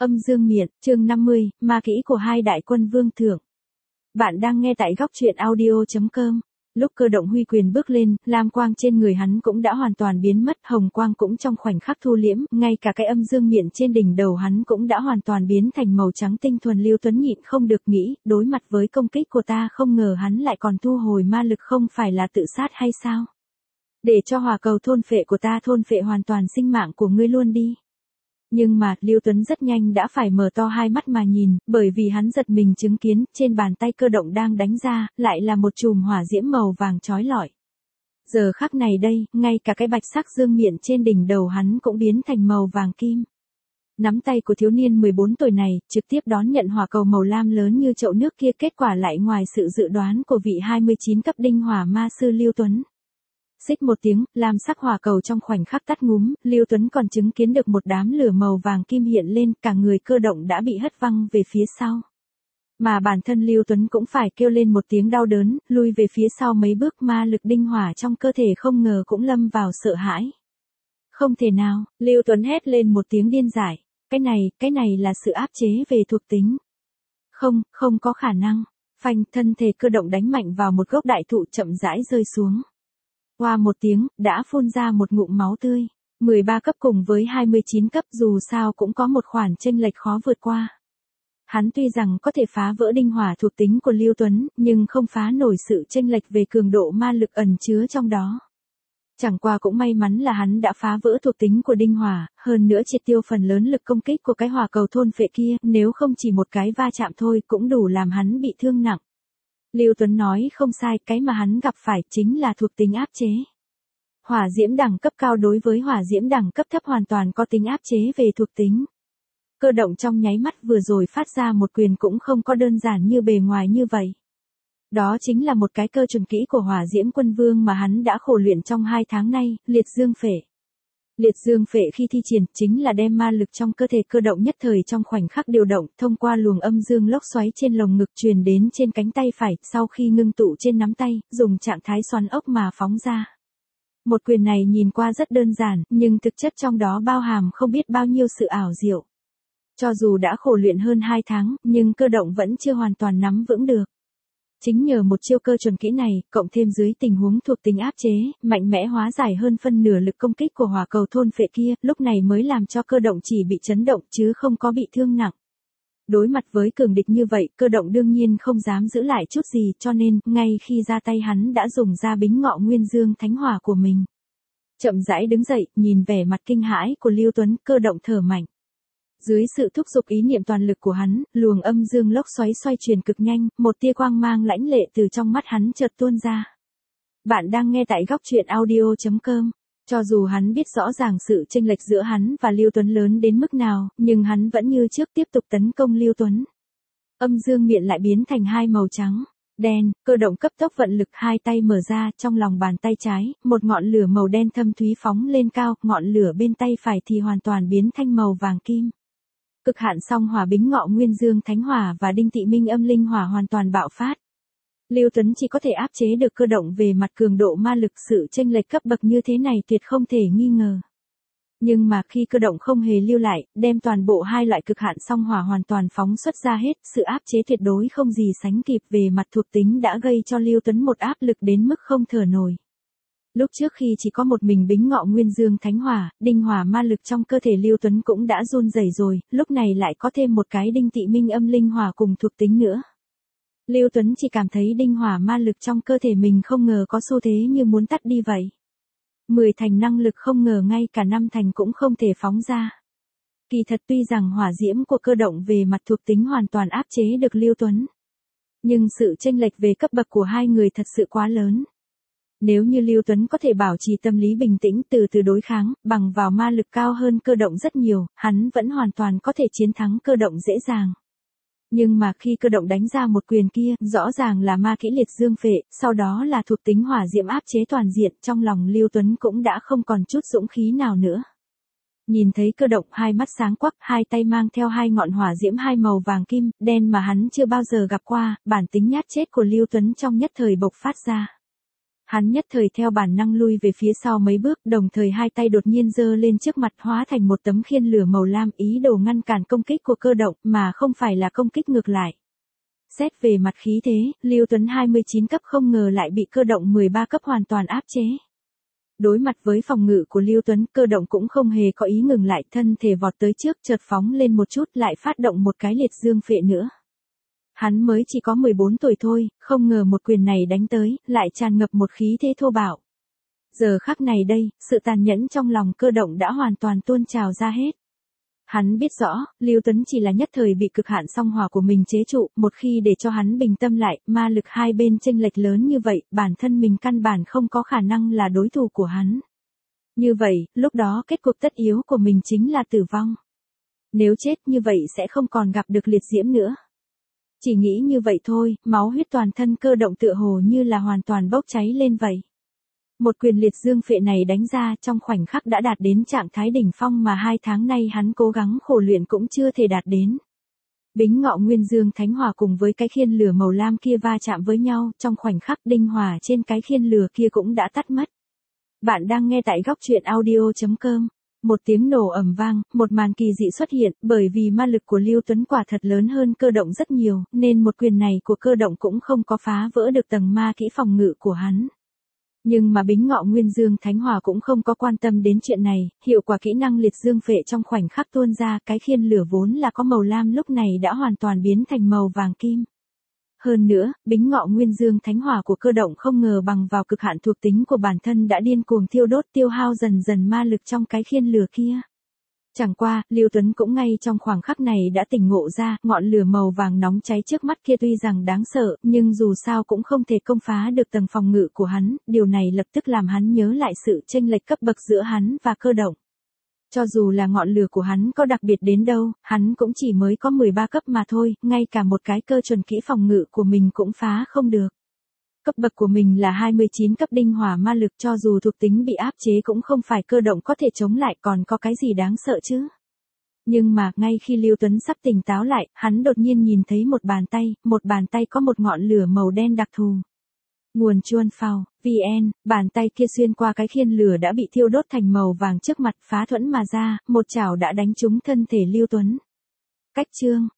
Âm dương miện, chương 50, ma kỹ của hai đại quân vương thượng. Bạn đang nghe tại góc truyện audio.com. Lúc Cơ Động huy quyền bước lên, lam quang trên người hắn cũng đã hoàn toàn biến mất, hồng quang cũng trong khoảnh khắc thu liễm, ngay cả cái âm dương miện trên đỉnh đầu hắn cũng đã hoàn toàn biến thành màu trắng tinh thuần. Lưu Tuấn nhịn không được nghĩ, đối mặt với công kích của ta không ngờ hắn lại còn thu hồi ma lực, không phải là tự sát hay sao? Để cho hỏa cầu thôn phệ của ta thôn phệ hoàn toàn sinh mạng của ngươi luôn đi. Nhưng mà, Lưu Tuấn rất nhanh đã phải mở to hai mắt mà nhìn, bởi vì hắn giật mình chứng kiến, trên bàn tay Cơ Động đang đánh ra, lại là một chùm hỏa diễm màu vàng chói lọi. Giờ khắc này đây, ngay cả cái bạch sắc dương miện trên đỉnh đầu hắn cũng biến thành màu vàng kim. Nắm tay của thiếu niên 14 tuổi này, trực tiếp đón nhận hỏa cầu màu lam lớn như chậu nước kia, kết quả lại ngoài sự dự đoán của vị 29 cấp đinh hỏa ma sư Lưu Tuấn. Xích một tiếng, lam sắc hỏa cầu trong khoảnh khắc tắt ngúm, Lưu Tuấn còn chứng kiến được một đám lửa màu vàng kim hiện lên, cả người Cơ Động đã bị hất văng về phía sau. Mà bản thân Lưu Tuấn cũng phải kêu lên một tiếng đau đớn, lui về phía sau mấy bước, ma lực đinh hỏa trong cơ thể không ngờ cũng lâm vào sợ hãi. Không thể nào, Lưu Tuấn hét lên một tiếng điên dại, cái này là sự áp chế về thuộc tính. Không có khả năng. Phanh, thân thể Cơ Động đánh mạnh vào một gốc đại thụ, chậm rãi rơi xuống. Qua một tiếng, đã phun ra một ngụm máu tươi. 13 cấp cùng với 29 cấp dù sao cũng có một khoản chênh lệch khó vượt qua. Hắn tuy rằng có thể phá vỡ đinh hỏa thuộc tính của Lưu Tuấn, nhưng không phá nổi sự chênh lệch về cường độ ma lực ẩn chứa trong đó. Chẳng qua cũng may mắn là hắn đã phá vỡ thuộc tính của đinh hỏa, hơn nữa triệt tiêu phần lớn lực công kích của cái hỏa cầu thôn phệ kia, nếu không chỉ một cái va chạm thôi cũng đủ làm hắn bị thương nặng. Lưu Tuấn nói không sai, cái mà hắn gặp phải chính là thuộc tính áp chế. Hỏa diễm đẳng cấp cao đối với hỏa diễm đẳng cấp thấp hoàn toàn có tính áp chế về thuộc tính. Cơ Động trong nháy mắt vừa rồi phát ra một quyền cũng không có đơn giản như bề ngoài như vậy. Đó chính là một cái cơ chuẩn kỹ của hỏa diễm quân vương mà hắn đã khổ luyện trong 2 tháng nay, liệt dương phệ. Liệt dương phệ khi thi triển chính là đem ma lực trong cơ thể Cơ Động nhất thời trong khoảnh khắc điều động, thông qua luồng âm dương lốc xoáy trên lồng ngực truyền đến trên cánh tay phải, sau khi ngưng tụ trên nắm tay, dùng trạng thái xoắn ốc mà phóng ra. Một quyền này nhìn qua rất đơn giản, nhưng thực chất trong đó bao hàm không biết bao nhiêu sự ảo diệu. Cho dù đã khổ luyện hơn 2 tháng, nhưng Cơ Động vẫn chưa hoàn toàn nắm vững được. Chính nhờ một chiêu cơ chuẩn kỹ này, cộng thêm dưới tình huống thuộc tính áp chế, mạnh mẽ hóa giải hơn phân nửa lực công kích của hỏa cầu thôn phệ kia, lúc này mới làm cho Cơ Động chỉ bị chấn động chứ không có bị thương nặng. Đối mặt với cường địch như vậy, Cơ Động đương nhiên không dám giữ lại chút gì, cho nên, ngay khi ra tay hắn đã dùng ra bính ngọ nguyên dương thánh hỏa của mình. Chậm rãi đứng dậy, nhìn vẻ mặt kinh hãi của Lưu Tuấn, Cơ Động thở mạnh. Dưới sự thúc giục ý niệm toàn lực của hắn, luồng âm dương lốc xoáy xoay chuyển cực nhanh, một tia quang mang lãnh lệ từ trong mắt hắn chợt tuôn ra. Bạn đang nghe tại góc truyện audio.com. Cho dù hắn biết rõ ràng sự chênh lệch giữa hắn và Lưu Tuấn lớn đến mức nào, nhưng hắn vẫn như trước tiếp tục tấn công Lưu Tuấn. Âm dương miện lại biến thành hai màu trắng, đen, Cơ Động cấp tốc vận lực, hai tay mở ra, trong lòng bàn tay trái, một ngọn lửa màu đen thâm thúy phóng lên cao, ngọn lửa bên tay phải thì hoàn toàn biến thành màu vàng kim. Cực hạn song hỏa bính ngọ nguyên dương thánh hỏa và đinh tị minh âm linh hỏa hoàn toàn bạo phát. Lưu Tuấn chỉ có thể áp chế được Cơ Động về mặt cường độ ma lực, sự chênh lệch cấp bậc như thế này tuyệt không thể nghi ngờ. Nhưng mà khi Cơ Động không hề lưu lại, đem toàn bộ hai loại cực hạn song hỏa hoàn toàn phóng xuất ra hết, sự áp chế tuyệt đối không gì sánh kịp về mặt thuộc tính đã gây cho Lưu Tuấn một áp lực đến mức không thở nổi. Lúc trước khi chỉ có một mình bính ngọ nguyên dương thánh hỏa, đinh hỏa ma lực trong cơ thể Lưu Tuấn cũng đã run rẩy rồi, lúc này lại có thêm một cái đinh tị minh âm linh hỏa cùng thuộc tính nữa. Lưu Tuấn chỉ cảm thấy đinh hỏa ma lực trong cơ thể mình không ngờ có xu thế như muốn tắt đi vậy. 10 thành năng lực không ngờ ngay cả 5 thành cũng không thể phóng ra. Kỳ thật tuy rằng hỏa diễm của Cơ Động về mặt thuộc tính hoàn toàn áp chế được Lưu Tuấn. Nhưng sự chênh lệch về cấp bậc của hai người thật sự quá lớn. Nếu như Lưu Tuấn có thể bảo trì tâm lý bình tĩnh từ từ đối kháng, bằng vào ma lực cao hơn Cơ Động rất nhiều, hắn vẫn hoàn toàn có thể chiến thắng Cơ Động dễ dàng. Nhưng mà khi Cơ Động đánh ra một quyền kia, rõ ràng là ma kỹ liệt dương phệ, sau đó là thuộc tính hỏa diễm áp chế toàn diện, trong lòng Lưu Tuấn cũng đã không còn chút dũng khí nào nữa. Nhìn thấy Cơ Động hai mắt sáng quắc, hai tay mang theo hai ngọn hỏa diễm hai màu vàng kim, đen mà hắn chưa bao giờ gặp qua, bản tính nhát chết của Lưu Tuấn trong nhất thời bộc phát ra. Hắn nhất thời theo bản năng lui về phía sau mấy bước, đồng thời hai tay đột nhiên giơ lên trước mặt hóa thành một tấm khiên lửa màu lam, ý đồ ngăn cản công kích của cơ động, mà không phải là công kích ngược lại. Xét về mặt khí thế, Lưu Tuấn 29 cấp không ngờ lại bị cơ động 13 cấp hoàn toàn áp chế. Đối mặt với phòng ngự của Lưu Tuấn, cơ động cũng không hề có ý ngừng lại, thân thể vọt tới trước, chợt phóng lên một chút, lại phát động một cái liệt dương phệ nữa. Hắn mới chỉ có 14 tuổi thôi, không ngờ một quyền này đánh tới, lại tràn ngập một khí thế thô bạo. Giờ khắc này đây, sự tàn nhẫn trong lòng cơ động đã hoàn toàn tuôn trào ra hết. Hắn biết rõ, Lưu Tuấn chỉ là nhất thời bị cực hạn song hỏa của mình chế trụ, một khi để cho hắn bình tâm lại, ma lực hai bên chênh lệch lớn như vậy, bản thân mình căn bản không có khả năng là đối thủ của hắn. Như vậy, lúc đó kết cục tất yếu của mình chính là tử vong. Nếu chết như vậy sẽ không còn gặp được liệt diễm nữa. Chỉ nghĩ như vậy thôi, máu huyết toàn thân cơ động tựa hồ như là hoàn toàn bốc cháy lên vậy. Một quyền liệt dương phệ này đánh ra trong khoảnh khắc đã đạt đến trạng thái đỉnh phong mà 2 tháng nay hắn cố gắng khổ luyện cũng chưa thể đạt đến. Bính ngọ nguyên dương thánh hỏa cùng với cái khiên lửa màu lam kia va chạm với nhau, trong khoảnh khắc đinh hỏa trên cái khiên lửa kia cũng đã tắt mất. Bạn đang nghe tại góc truyện audio.com. Một tiếng nổ ầm vang, một màn kỳ dị xuất hiện, bởi vì ma lực của Lưu Tuấn quả thật lớn hơn cơ động rất nhiều, nên một quyền này của cơ động cũng không có phá vỡ được tầng ma kỹ phòng ngự của hắn. Nhưng mà Bính Ngọ Nguyên Dương Thánh Hỏa cũng không có quan tâm đến chuyện này, hiệu quả kỹ năng liệt dương phệ trong khoảnh khắc tuôn ra, cái khiên lửa vốn là có màu lam lúc này đã hoàn toàn biến thành màu vàng kim. Hơn nữa, Bính Ngọ Nguyên Dương Thánh Hỏa của cơ động không ngờ bằng vào cực hạn thuộc tính của bản thân đã điên cuồng thiêu đốt tiêu hao dần dần ma lực trong cái khiên lửa kia. Chẳng qua, Lưu Tuấn cũng ngay trong khoảng khắc này đã tỉnh ngộ ra, ngọn lửa màu vàng nóng cháy trước mắt kia tuy rằng đáng sợ, nhưng dù sao cũng không thể công phá được tầng phòng ngự của hắn, điều này lập tức làm hắn nhớ lại sự chênh lệch cấp bậc giữa hắn và cơ động. Cho dù là ngọn lửa của hắn có đặc biệt đến đâu, hắn cũng chỉ mới có 13 cấp mà thôi, ngay cả một cái cơ chuẩn kỹ phòng ngự của mình cũng phá không được. Cấp bậc của mình là 29 cấp đinh hỏa ma lực, cho dù thuộc tính bị áp chế cũng không phải cơ động có thể chống lại, còn có cái gì đáng sợ chứ. Nhưng mà, ngay khi Lưu Tuấn sắp tỉnh táo lại, hắn đột nhiên nhìn thấy một bàn tay có một ngọn lửa màu đen đặc thù. Nguồn chuan phao, VN, bàn tay kia xuyên qua cái khiên lửa đã bị thiêu đốt thành màu vàng trước mặt, phá thuẫn mà ra, một chảo đã đánh trúng thân thể Lưu Tuấn. Cách chương,